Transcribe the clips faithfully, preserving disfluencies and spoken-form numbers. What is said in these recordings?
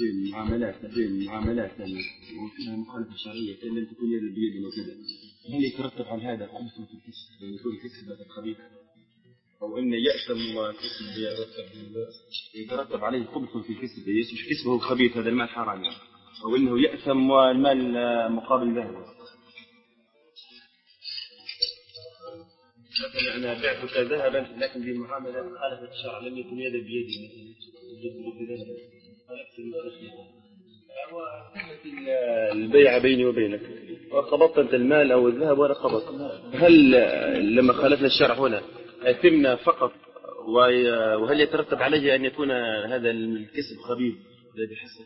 تبين معاملات تبين معاملات وفيها مخالفة شرعية كأن لم تكون يد بيد وكذا، هل يترتب على هذا خبث في الكسب؟ أن يكون كسب خبيث أو أن يأثم وكسب يترتب عليه خبث في الكسب، يصبح كسبه خبيث، هذا المال حرام، أو أنه يأثم والمال مقابل ذهب. مثلا أنا بعتك ذهبا لكن بمعاملة خالفت الشرع، لم يكن يدا بيد مثلا البيع بيني وبينك وقبضت أنت المال أو الذهب وأنا قبضت، هل لما خالفنا الشرع هنا أثمنا فقط، وهل يترتب عليه أن يكون هذا الكسب خبيث الذي حصل؟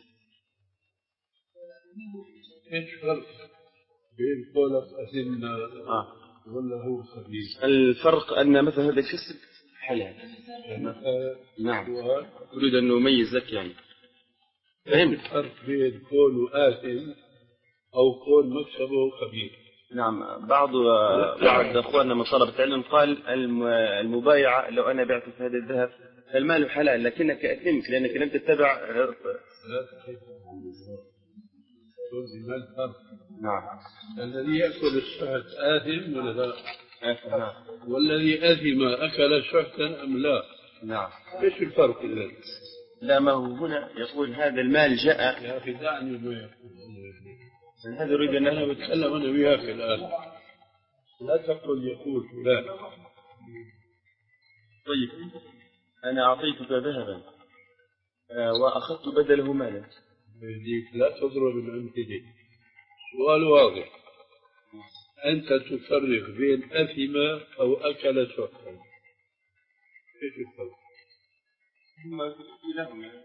إيش فرق بين قولك أثمنا آه. ولا هو خبيث؟ الفرق أن مثلا هذا الكسب حلال. نعم. أريد أن نميز لك يعني. فهمت الفرق بين قول آثم أو قول مكسبه خبيث؟ نعم. بعض بعض أخواننا من طلبة العلم قال المبايعة لو أنا بعت في هذا الذهب فالمال حلال لكنك أثمت لأنك لم تتبع. لا تحب ما الفرق؟ نعم. الذي يأكل الشهد آثم ولا لا؟ آثم. نعم. والذي آثم أكل شهدا أم لا؟ نعم. إيش الفرق إذن؟ لا، ما هو هنا يقول هذا المال جاء. يا أخي دعني ما يقول هذا يريد أن أنا بتكلم أنا وياك الآن، لا تقل يقول فلان. طيب أنا أعطيتك ذهبا وأخذت بدله مالا. لا تضرب الأمثلة، سؤال واضح. أنت تفرق بين أثم أو أكل شهدا، إيش الفرق؟ ما في لهم يعني.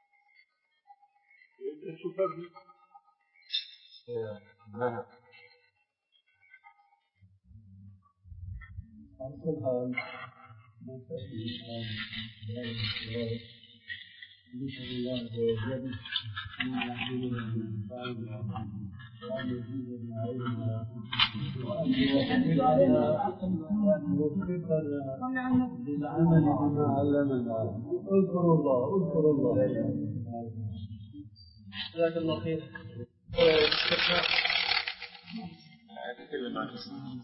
إيش الفرق؟ نعم. اذكروا الله اذكروا الله. جزاك الله خير.